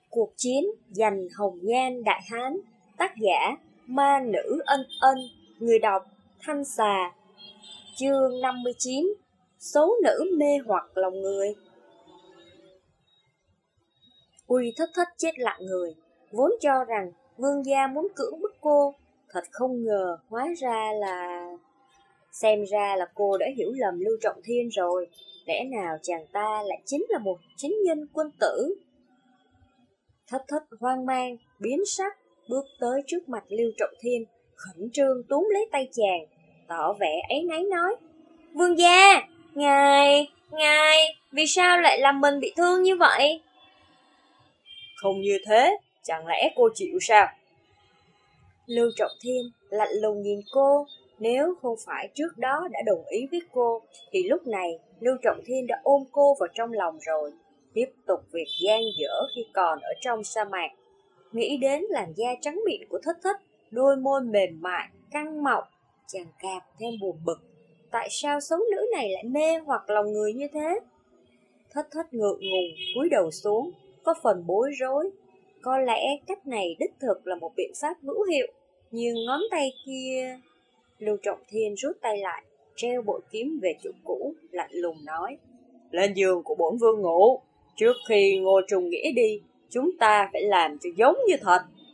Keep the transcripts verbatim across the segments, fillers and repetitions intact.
Cuộc chiến giành hồng nhan Đại Hán. Tác giả Ma Nữ Ân Ân. Người đọc Thanh Xà. Chương năm mươi chín. Số nữ mê hoặc lòng người. Uy Thất Thất chết lặng người, vốn cho rằng vương gia muốn cưỡng bức cô, thật không ngờ hóa ra là... Xem ra là cô đã hiểu lầm Lưu Trọng Thiên rồi, lẽ nào chàng ta lại chính là một chính nhân quân tử. Thất Thất hoang mang, biến sắc, bước tới trước mặt Lưu Trọng Thiên, khẩn trương túm lấy tay chàng, tỏ vẻ áy náy nói: Vương gia, ngài, ngài, vì sao lại làm mình bị thương như vậy? Không như thế, chẳng lẽ cô chịu sao? Lưu Trọng Thiên lạnh lùng nhìn cô, nếu không phải trước đó đã đồng ý với cô, thì lúc này Lưu Trọng Thiên đã ôm cô vào trong lòng rồi, tiếp tục việc gian dở khi còn ở trong sa mạc. Nghĩ đến làn da trắng mịn của Thất Thất, đôi môi mềm mại, căng mọng, chàng càng thêm buồn bực. Tại sao xấu nữ này lại mê hoặc lòng người như thế? Thất Thất ngượng ngùng, cúi đầu xuống, có phần bối rối. Có lẽ cách này đích thực là một biện pháp hữu hiệu, nhưng ngón tay kia... Lưu Trọng Thiên rút tay lại, treo bội kiếm về chỗ cũ, lạnh lùng nói: Lên giường của bổn vương ngủ, trước khi Ngô Trùng Nghĩa đi, chúng ta phải làm cho giống như thật.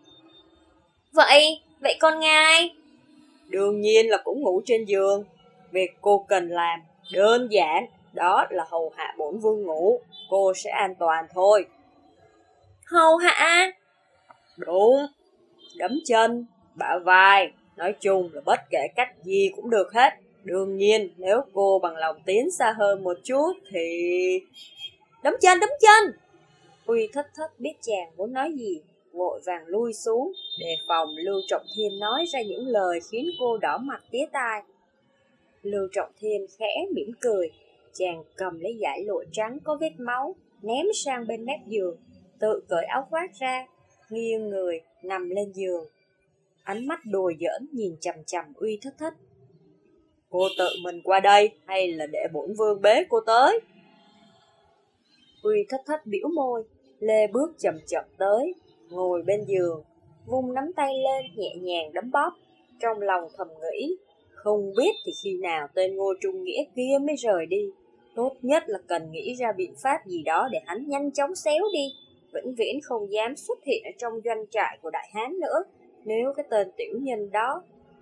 Vậy, vậy con ngài? Đương nhiên là cũng ngủ trên giường. Việc cô cần làm đơn giản, đó là hầu hạ bổn vương ngủ, cô sẽ an toàn thôi. Hầu hạ? Đúng, đấm chân, bả vai, nói chung là bất kể cách gì cũng được hết. Đương nhiên, nếu cô bằng lòng tiến xa hơn một chút thì... Đấm chân, đấm chân! Uy Thất Thất biết chàng muốn nói gì, vội vàng lui xuống, đề phòng Lưu Trọng Thiên nói ra những lời khiến cô đỏ mặt tía tai. Lưu Trọng Thiên khẽ mỉm cười, chàng cầm lấy dải lụa trắng có vết máu, ném sang bên mép giường, tự cởi áo khoác ra, nghiêng người, nằm lên giường. Ánh mắt đùa giỡn nhìn chằm chằm Uy Thất Thất. Cô tự mình qua đây hay là để bổn vương bế cô tới? Uy Thất Thất bĩu môi, lê bước chậm chậm tới, ngồi bên giường, vung nắm tay lên nhẹ nhàng đấm bóp, trong lòng thầm nghĩ, không biết thì khi nào tên Ngô Trung Nghĩa kia mới rời đi, tốt nhất là cần nghĩ ra biện pháp gì đó để hắn nhanh chóng xéo đi, vĩnh viễn không dám xuất hiện ở trong doanh trại của Đại Hán nữa, nếu cái tên tiểu nhân đó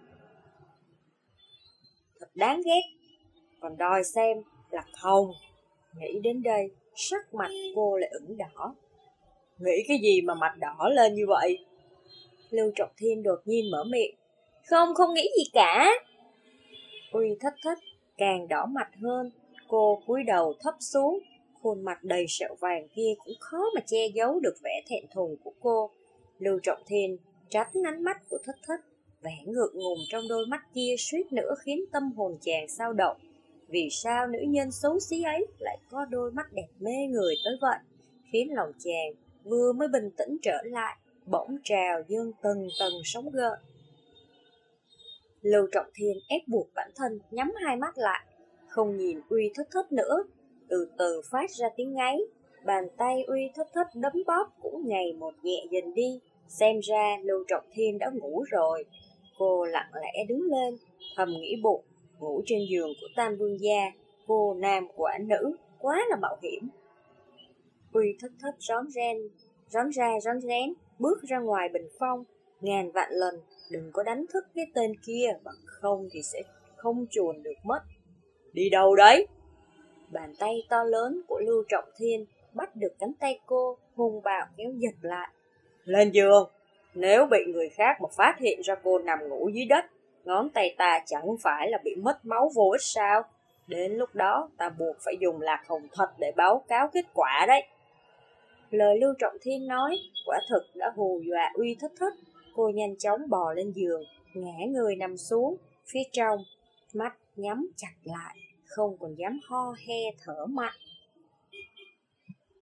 thật đáng ghét, còn đòi xem là không. Nghĩ đến đây, sắc mặt cô lại ửng đỏ. Nghĩ cái gì mà mặt đỏ lên như vậy? Lưu Trọng Thiên đột nhiên mở miệng. Không, không nghĩ gì cả. Uy Thất Thất càng đỏ mặt hơn, cô cúi đầu thấp xuống, khuôn mặt đầy sẹo vàng kia cũng khó mà che giấu được vẻ thẹn thùng của cô. Lưu Trọng Thiên tránh ánh mắt của Thất Thất, vẻ ngượng ngùng trong đôi mắt kia suýt nữa khiến tâm hồn chàng dao động. Vì sao nữ nhân xấu xí ấy lại có đôi mắt đẹp mê người tới vậy, khiến lòng chàng vừa mới bình tĩnh trở lại, bỗng trào dâng từng tầng sóng gợn. Lưu Trọng Thiên ép buộc bản thân nhắm hai mắt lại, không nhìn Uy Thất Thất nữa, từ từ phát ra tiếng ngáy, bàn tay Uy Thất Thất đấm bóp cũng ngày một nhẹ dần đi, xem ra Lưu Trọng Thiên đã ngủ rồi. Cô lặng lẽ đứng lên, thầm nghĩ bụng, ngủ trên giường của Tam Vương gia, cô nam quả nữ, quá là mạo hiểm. Uy Thất Thất rón ren, rón ra rón rén, bước ra ngoài bình phong, ngàn vạn lần đừng có đánh thức cái tên kia, bằng không thì sẽ không chuồn được mất. Đi đâu đấy? Bàn tay to lớn của Lưu Trọng Thiên bắt được cánh tay cô, hung bạo kéo giật lại. Lên giường, nếu bị người khác mà phát hiện ra cô nằm ngủ dưới đất, ngón tay ta chẳng phải là bị mất máu vô ích sao? Đến lúc đó ta buộc phải dùng lạc hồng thật để báo cáo kết quả đấy. Lời Lưu Trọng Thiên nói quả thực đã hù dọa Uy Thất Thất. Cô nhanh chóng bò lên giường, ngã người nằm xuống phía trong, mắt nhắm chặt lại, không còn dám ho he thở mạnh.